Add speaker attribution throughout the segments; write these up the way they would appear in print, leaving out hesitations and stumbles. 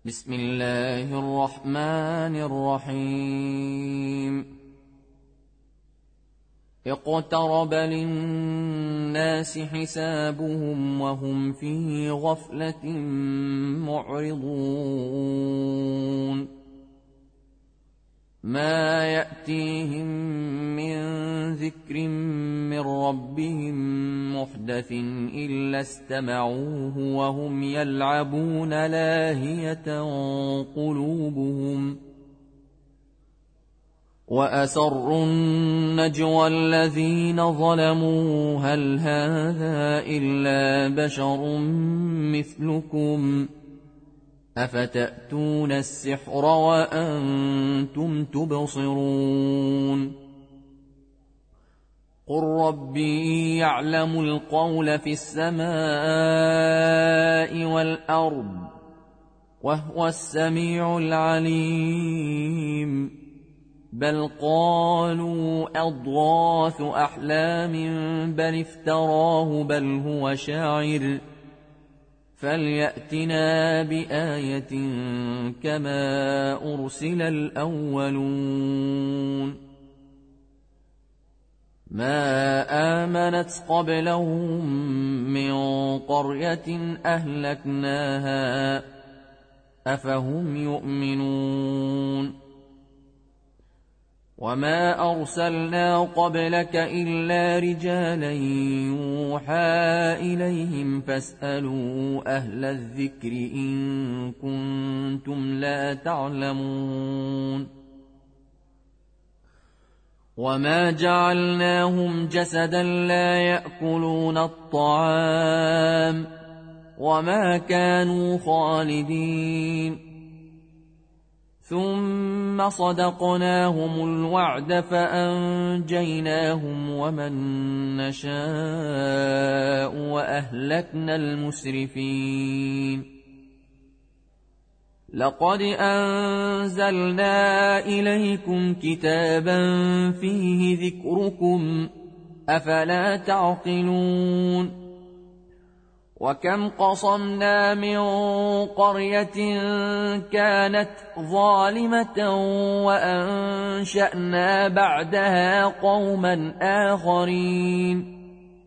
Speaker 1: بسم الله الرحمن الرحيم اقترب للناس حسابهم وهم في غفلة معرضون ما يأتيهم من ذكر من ربهم محدث إلا استمعوه وهم يلعبون لاهية قلوبهم وأسروا النجوى الذين ظلموا هل هذا إلا بشر مثلكم أفتأتون السحر وأنتم تبصرون قل ربي يعلم القول في السماء والأرض وهو السميع العليم بل قالوا أضغاث أحلام بل افتراه بل هو شاعر فليأتنا بآية كما أرسل الأولون ما آمنت قبلهم من قرية أهلكناها أفهم يؤمنون وما أرسلنا قبلك إلا رجالا يوحى إليهم فاسألوا أهل الذكر إن كنتم لا تعلمون وما جعلناهم جسدا لا يأكلون الطعام وما كانوا خالدين ثم صدقناهم الوعد فأنجيناهم ومن نشاء وأهلكنا المسرفين لقد أنزلنا إليكم كتابا فيه ذكركم أفلا تعقلون وكم قصمنا من قرية كانت ظالمة وأنشأنا بعدها قوما آخرين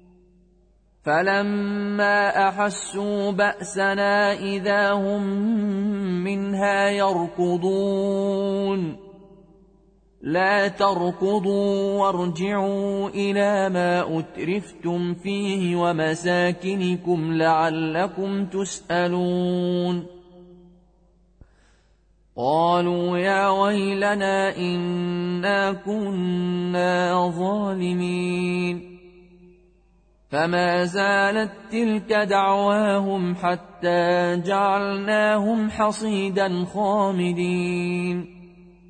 Speaker 1: فلما أحسوا بأسنا إذا هم منها يركضون لا تركضوا وارجعوا إلى ما أترفتم فيه ومساكنكم لعلكم تسألون قالوا يا ويلنا إنا كنا ظالمين فما زالت تلك دعواهم حتى جعلناهم حصيدا خامدين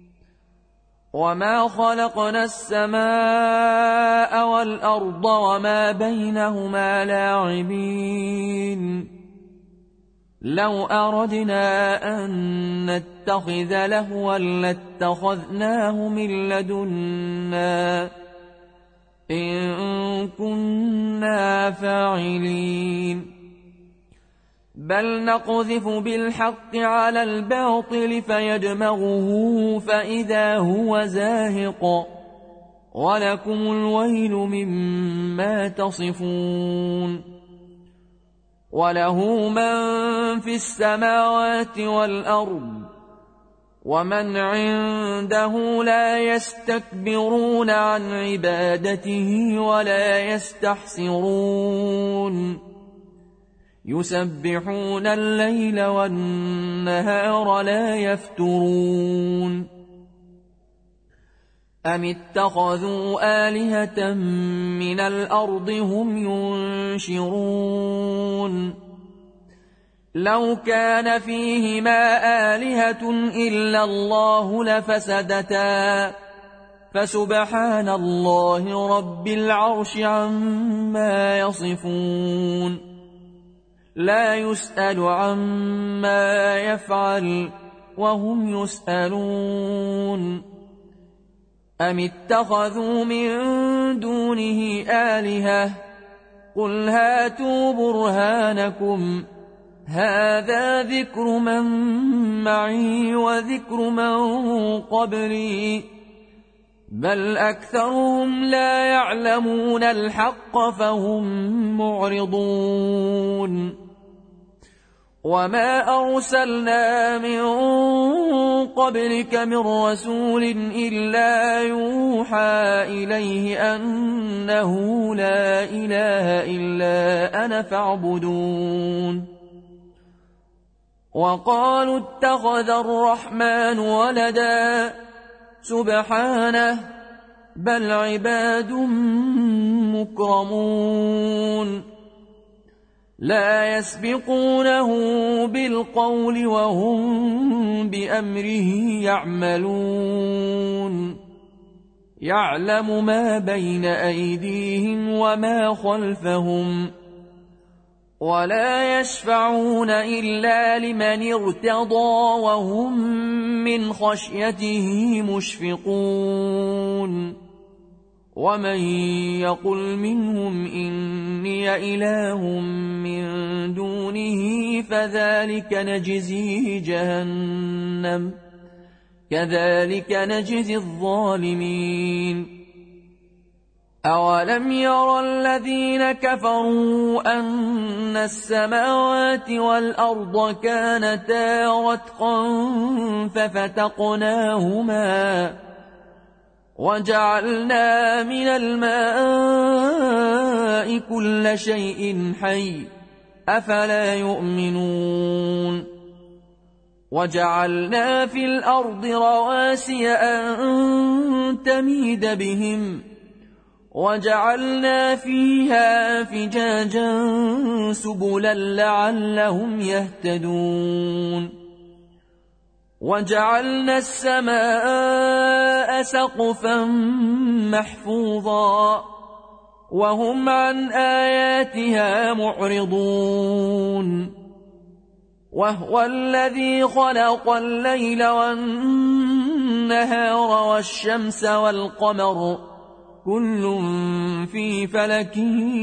Speaker 1: وما خلقنا السماء والأرض وما بينهما لاعبين لو أردنا أن نتخذ لهوا لاتخذناه من لدنا إن كنا فاعلين بل نقذف بالحق على الباطل فيدمغه فإذا هو زاهق ولكم الويل مما تصفون وله من في السماوات والأرض ومن عنده لا يستكبرون عن عبادته ولا يستحسرون يسبحون الليل والنهار لا يفترون أم اتخذوا آلهة من الأرض هم ينشرون لو كان فيهما آلهة إلا الله لفسدتا فسبحان الله رب العرش عما يصفون لا يسأل عما يفعل وهم يسألون أم اتخذوا من دونه آلهة قل هاتوا برهانكم هذا ذكر من معي وذكر من قبلي بل أكثرهم لا يعلمون الحق فهم معرضون وما أرسلنا من قبلك من رسول إلا يوحى إليه أنه لا إله إلا أنا فاعبدون وقالوا اتخذ الرحمن ولدا سبحانه بل عباد مكرمون لا يسبقونه بالقول وهم بأمره يعملون يعلم ما بين أيديهم وما خلفهم ولا يشفعون إلا لمن ارتضى وهم من خشيته مشفقون ومن يقل منهم إني إله من دونه فذلك نجزيه جهنم كذلك نجزي الظالمين أولم يرى الذين كفروا أن السماوات والأرض كانتا رتقا ففتقناهما وجعلنا من الماء كل شيء حي أفلا يؤمنون وجعلنا في الأرض رواسي أن تميد بهم وجعلنا فيها فجاجا سبلا لعلهم يهتدون وجعلنا السماء سقفا محفوظا وهم عن آياتها معرضون وهو الذي خلق الليل والنهار والشمس والقمر كل في فلك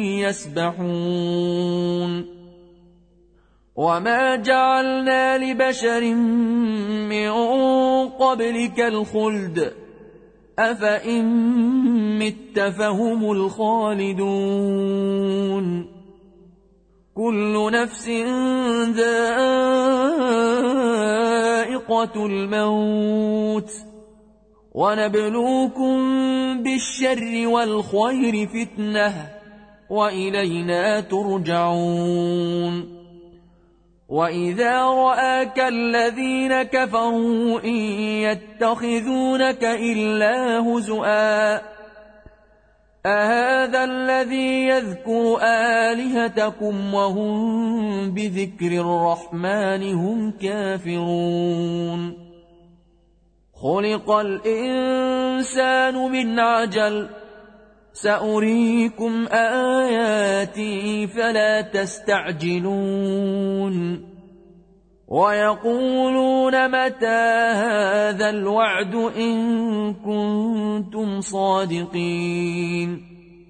Speaker 1: يسبحون وما جعلنا لبشر من قبلك الخلد أفإن مت فهم الخالدون كل نفس ذائقة الموت ونبلوكم بالشر والخير فتنة وإلينا ترجعون وإذا رآك الذين كفروا إن يتخذونك إلا هزؤا أهذا الذي يذكر آلهتكم وهم بذكر الرحمن هم كافرون خلق الإنسان من عجل سأريكم آياتي فلا تستعجلون ويقولون متى هذا الوعد إن كنتم صادقين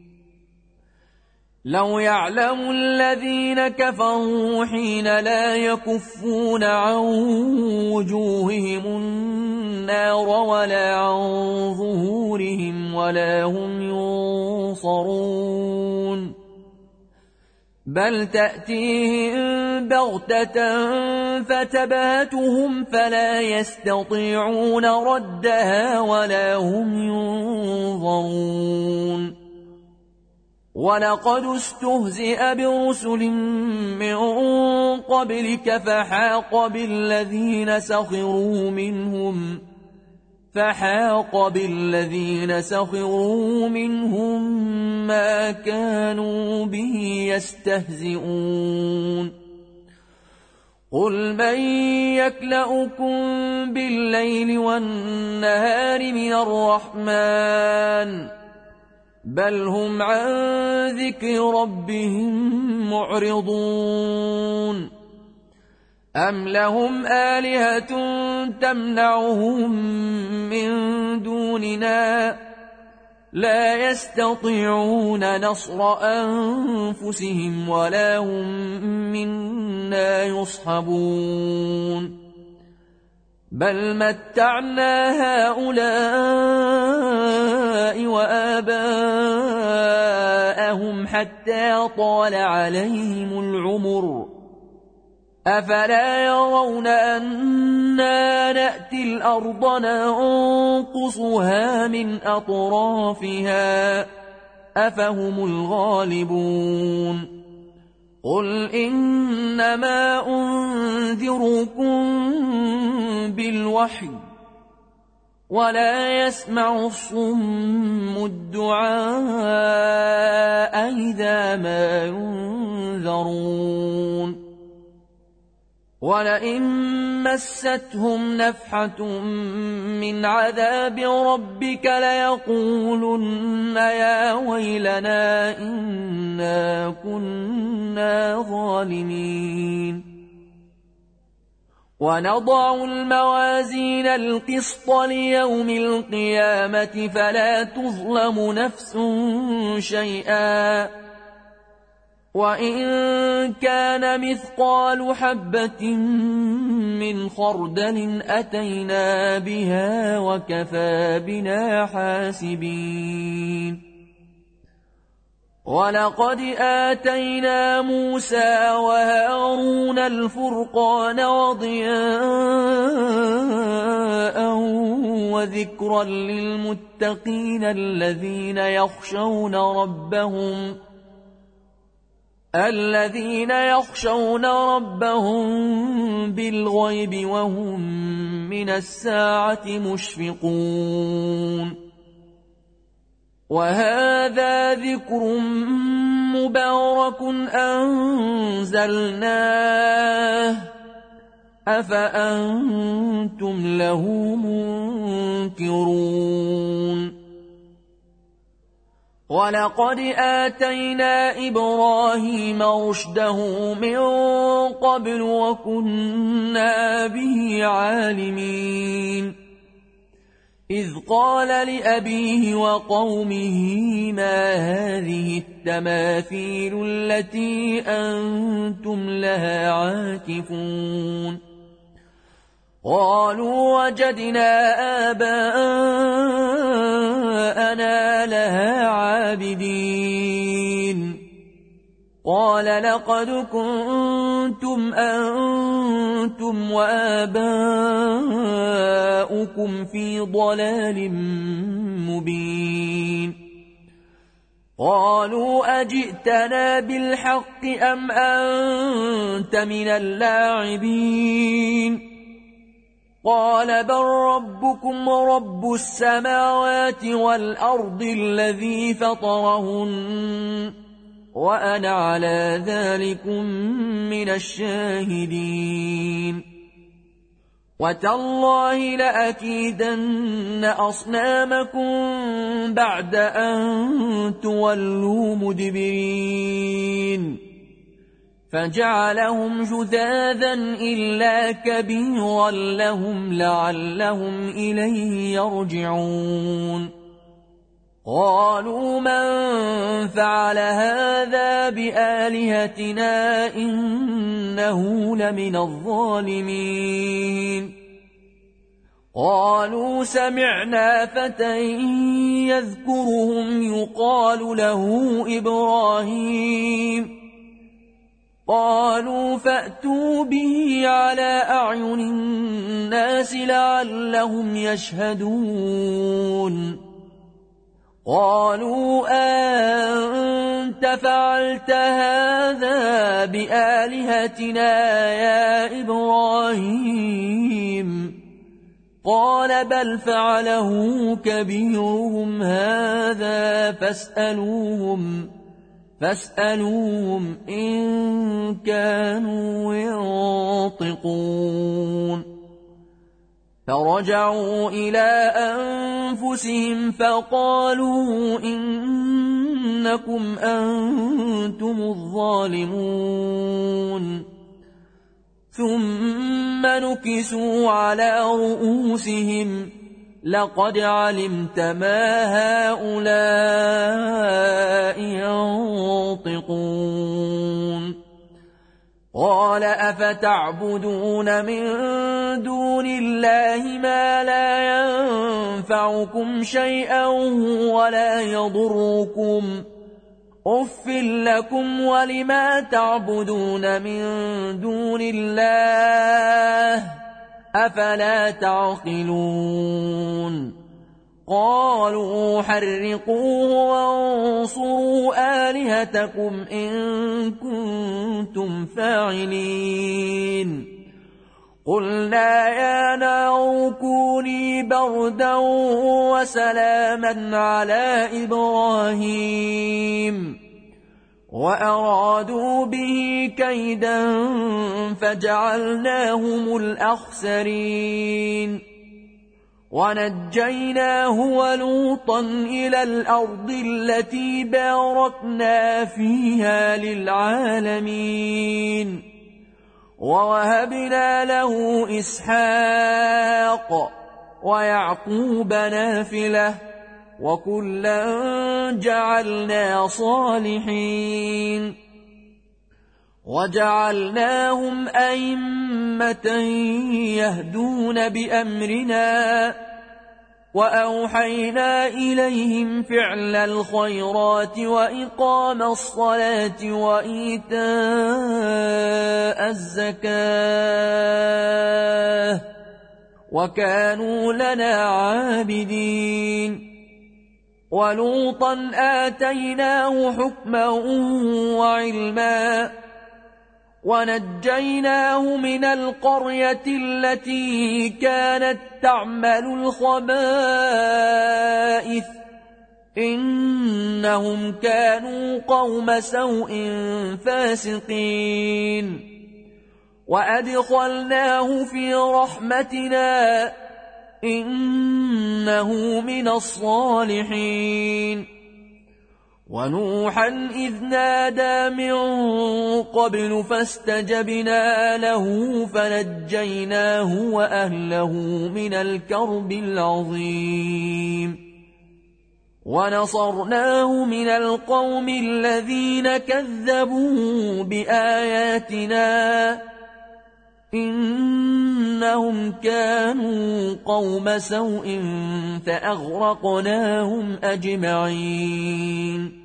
Speaker 1: لو يعلم الذين كفروا حين لا يكفون عن وجوههم النار ولا عن ظهورهم ولا هم ينصرون بل تأتيهم بغتة فتبهتهم فلا يستطيعون ردها ولا هم ينظرون ولقد استهزئ برسل من قبلك فحاق بالذين سخروا منهم ما كانوا به يستهزئون قل من يكلؤكم بالليل والنهار من الرحمن بل هم عن ذكر ربهم معرضون أم لهم آلهة تمنعهم من دوننا لا يستطيعون نصر أنفسهم ولا هم منا يصحبون بل متعنا هؤلاء وآباءهم حتى طال عليهم العمر أفلا يرون أنا نأتي الأرض ننقصها من أطرافها أفهم الغالبون قل إنما أنذركم بالوحي ولا يسمع الصم الدعاء إذا ما ينذرون ولئن مستهم نفحة من عذاب ربك ليقولن يا ويلنا إنا كنا ظالمين ونضع الموازين القسط ليوم القيامة فلا تظلم نفس شيئا وإن كان مثقال حبة من خردل أتينا بها وكفى بنا حاسبين ولقد آتينا موسى وهارون الفرقان وضياء وذكرا للمتقين الذين يخشون ربهم بالغيب وهم من الساعة مشفقون وهذا ذكر مبارك أنزلناه أفأنتم له منكرون ولقد آتينا إبراهيم رشده من قبل وكنا به عالمين إذ قال لأبيه وقومه ما هذه التماثيل التي أنتم لها عاكفون قالوا وجدنا آباءنا لها عابدين قال لقد كنتم أنتم وآباؤكم في ضلال مبين قالوا أجئتنا بالحق أم أنت من اللاعبين قال بل ربكم رب السماوات والأرض الذي فطرهن وأنا على ذلكم من الشاهدين وتالله لأكيدن أصنامكم بعد أن تولوا مدبرين فجعلهم جذاذا إلا كبيرا لهم لعلهم إليه يرجعون قالوا من فعل هذا بآلهتنا إنه لمن الظالمين قالوا سمعنا فتى يذكرهم يقال له إبراهيم قالوا فأتوا به على أعين الناس لعلهم يشهدون قالوا أنت فعلت هذا بآلهتنا يا إبراهيم قال بل فعله كبيرهم هذا فاسألوهم إن كانوا ينطقون فرجعوا إلى أنفسهم فقالوا إنكم أنتم الظالمون ثم نكسوا على رؤوسهم لقد علمت ما هؤلاء ينطقون قال أفتعبدون من دون الله ما لا ينفعكم شيئا ولا يضركم أف لكم ولما تعبدون من دون الله أفلا تعقلون قالوا حرقوه وانصروا آلهتكم إن كنتم فاعلين قلنا يا نار كوني بردا وسلاما على إبراهيم وأرادوا به كيدا فجعلناهم الأخسرين ونجيناه ولوطا إلى الأرض التي باركنا فيها للعالمين ووهبنا له إسحاق ويعقوب نافلة وكلا جعلنا صالحين وجعلناهم أئمة يهدون بأمرنا وأوحينا إليهم فعل الخيرات وإقام الصلاة وإيتاء الزكاة وكانوا لنا عابدين ولوطا آتيناه حكما وعلما ونجيناه من القرية التي كانت تعمل الخبائث إنهم كانوا قوم سوء فاسقين وأدخلناه في رحمتنا إنه من الصالحين ونوحا إذ نادى من قبل فاستجبنا له فنجيناه وأهله من الكرب العظيم ونصرناه من القوم الذين كذبوا بآياتنا إنهم كانوا قوم سوء فأغرقناهم أجمعين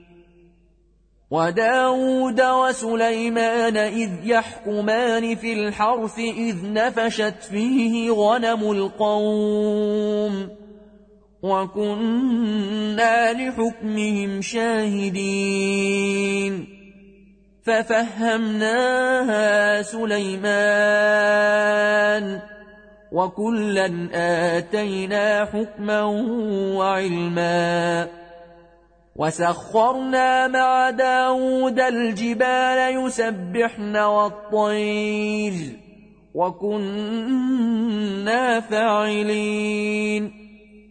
Speaker 1: وداود وسليمان إذ يحكمان في الحرث إذ نفشت فيه غنم القوم وكنا لحكمهم شاهدين ففهمناها سليمان وكلا آتينا حكما وعلما وسخرنا مع داود الجبال يسبحن والطير وكنا فاعلين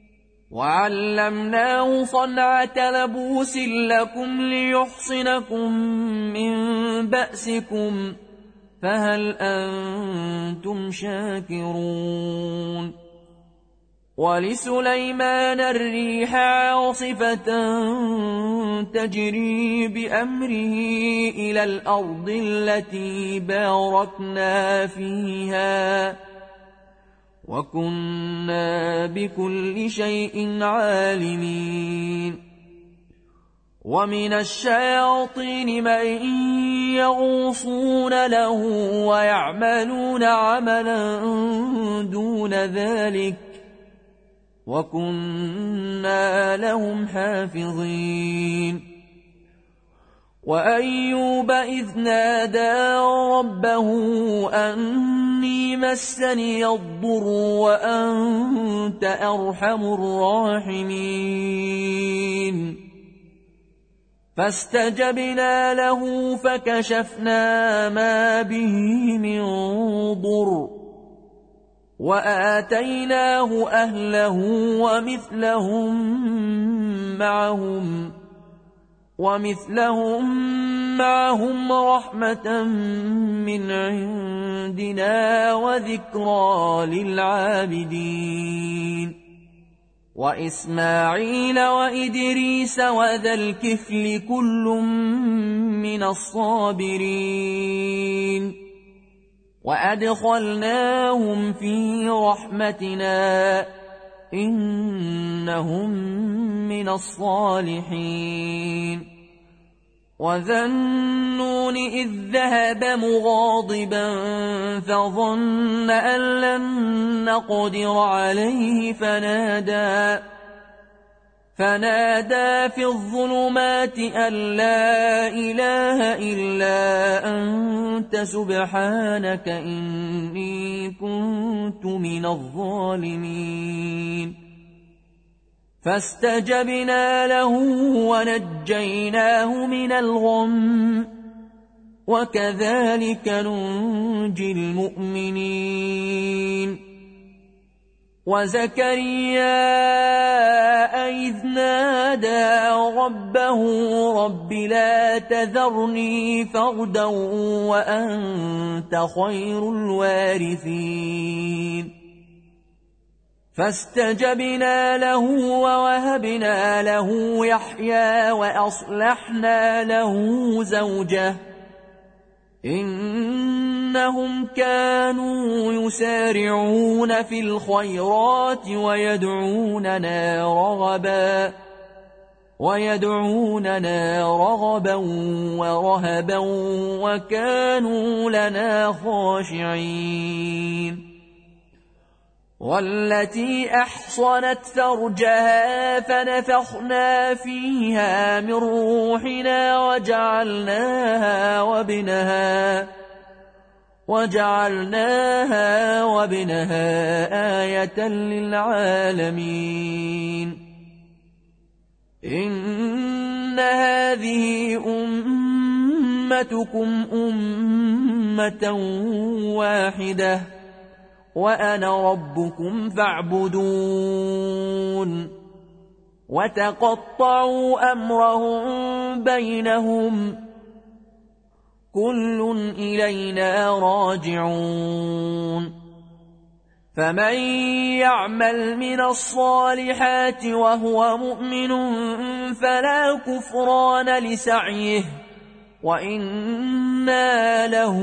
Speaker 1: وعلمناه صنعة لبوس لكم ليحصنكم من بأسكم فهل أنتم شاكرون ولسليمان الريح عاصفة تجري بأمره إلى الأرض التي باركنا فيها وكنا بكل شيء عالمين ومن الشياطين من يغوصون له ويعملون عملا دون ذلك وكنا لهم حافظين وأيوب إذ نادى ربه أني مسني الضر وأنت أرحم الراحمين فاستجبنا له فكشفنا ما به من ضر وآتيناه أهله ومثلهم معهم رحمة من عندنا وذكرى للعابدين وإسماعيل وإدريس وذا الكفل كل من الصابرين وأدخلناهم في رحمتنا إنهم من الصالحين وذا النون إذ ذهب مغاضبا فظن أن لن نقدر عليه فنادى في الظلمات أن لا إله إلا أنت سبحانك إني كنت من الظالمين فاستجبنا له ونجيناه من الغم وكذلك ننجي المؤمنين وزكريا إذ نادى ربه رب لا تذرني فردا وأنت خير الوارثين فاستجبنا له ووهبنا له يحيى وأصلحنا له زوجه إنهم كانوا يسارعون في الخيرات ويدعوننا رغبا ورهبا وكانوا لنا خاشعين والتي أحصنت فرجها فنفخنا فيها من روحنا وجعلناها وابنها آية للعالمين إن هذه أمتكم أمة واحدة وأنا ربكم فاعبدون وتقطعوا أمرهم بينهم كل إلينا راجعون فمن يعمل من الصالحات وهو مؤمن فلا كفران لسعيه وإنا له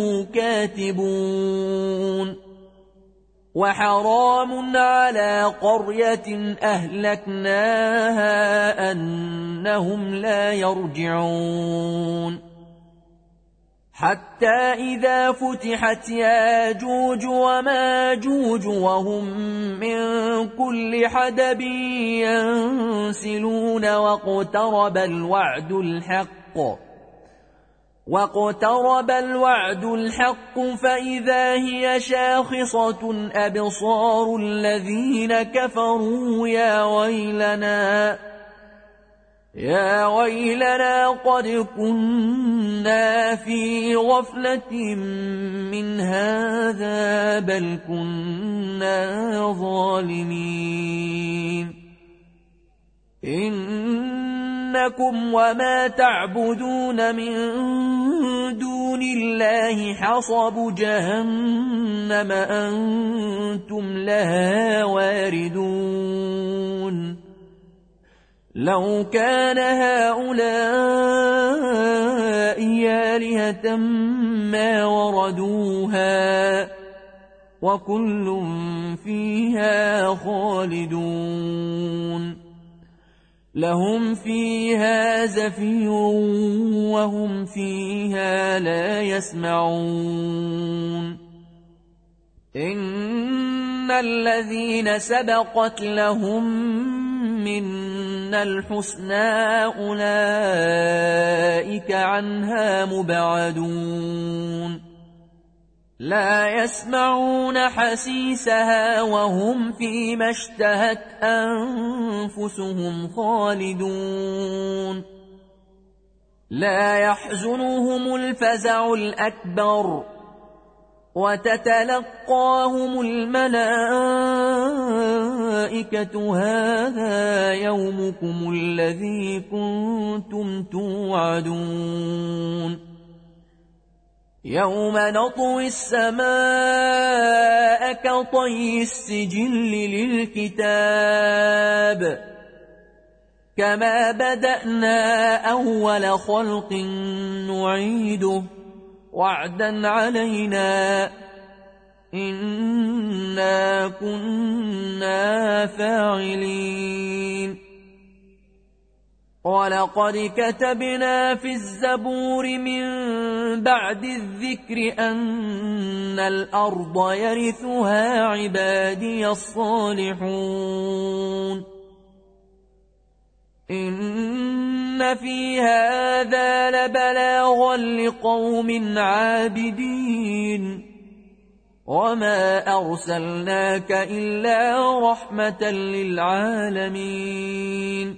Speaker 1: كاتبون وحرام على قرية أهلكناها أنهم لا يرجعون حتى إذا فتحت ياجوج وماجوج وهم من كل حدب ينسلون واقترب الوعد الحق فإذا هي شاخصة أبصار الذين كفروا يا ويلنا قد كنا في غفلة من هذا بل كنا ظالمين إنكم وما تعبدون من دون الله حصب جهنم أنتم لها واردون لو كان هؤلاء آلهة ما وردوها وكل فيها خالدون لهم فيها زفير وهم فيها لا يسمعون إن الذين سبقت لهم منا الحسنى أولئك عنها مبعدون لا يسمعون حسيسها وهم فيما اشتهت أنفسهم خالدون لا يحزنهم الفزع الأكبر وتتلقاهم الملائكة هذا يومكم الذي كنتم توعدون يوم نطوي السماء كطي السجل للكتاب كما بدأنا أول خلق نعيده وعدا علينا إنا كنا فاعلين ولقد كتبنا في الزبور من بعد الذكر أن الأرض يرثها عبادي الصالحون إن في هذا لبلاغا لقوم عابدين وما أرسلناك إلا رحمة للعالمين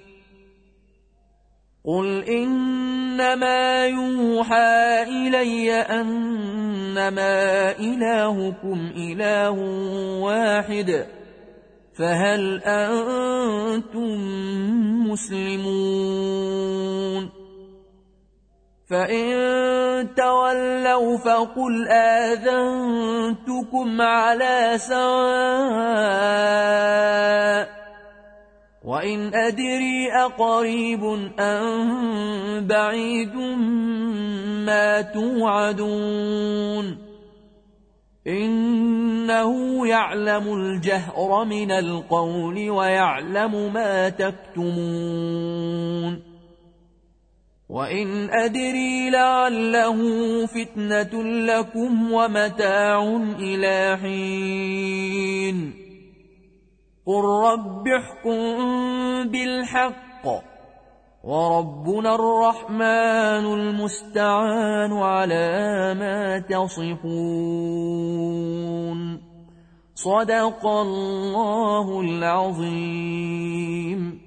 Speaker 1: قل إنما يوحى إلي أنما إلهكم إله واحد فهل أنتم مسلمون فإن تولوا فقل آذنتكم على سواء وإن أدري أقريب أم بعيد ما توعدون إنه يعلم الجهر من القول ويعلم ما تكتمون وإن أدري لعله فتنة لكم ومتاع إلى حين قل رب احكم بالحق وربنا الرحمن المستعان على ما تصفون صدق الله العظيم.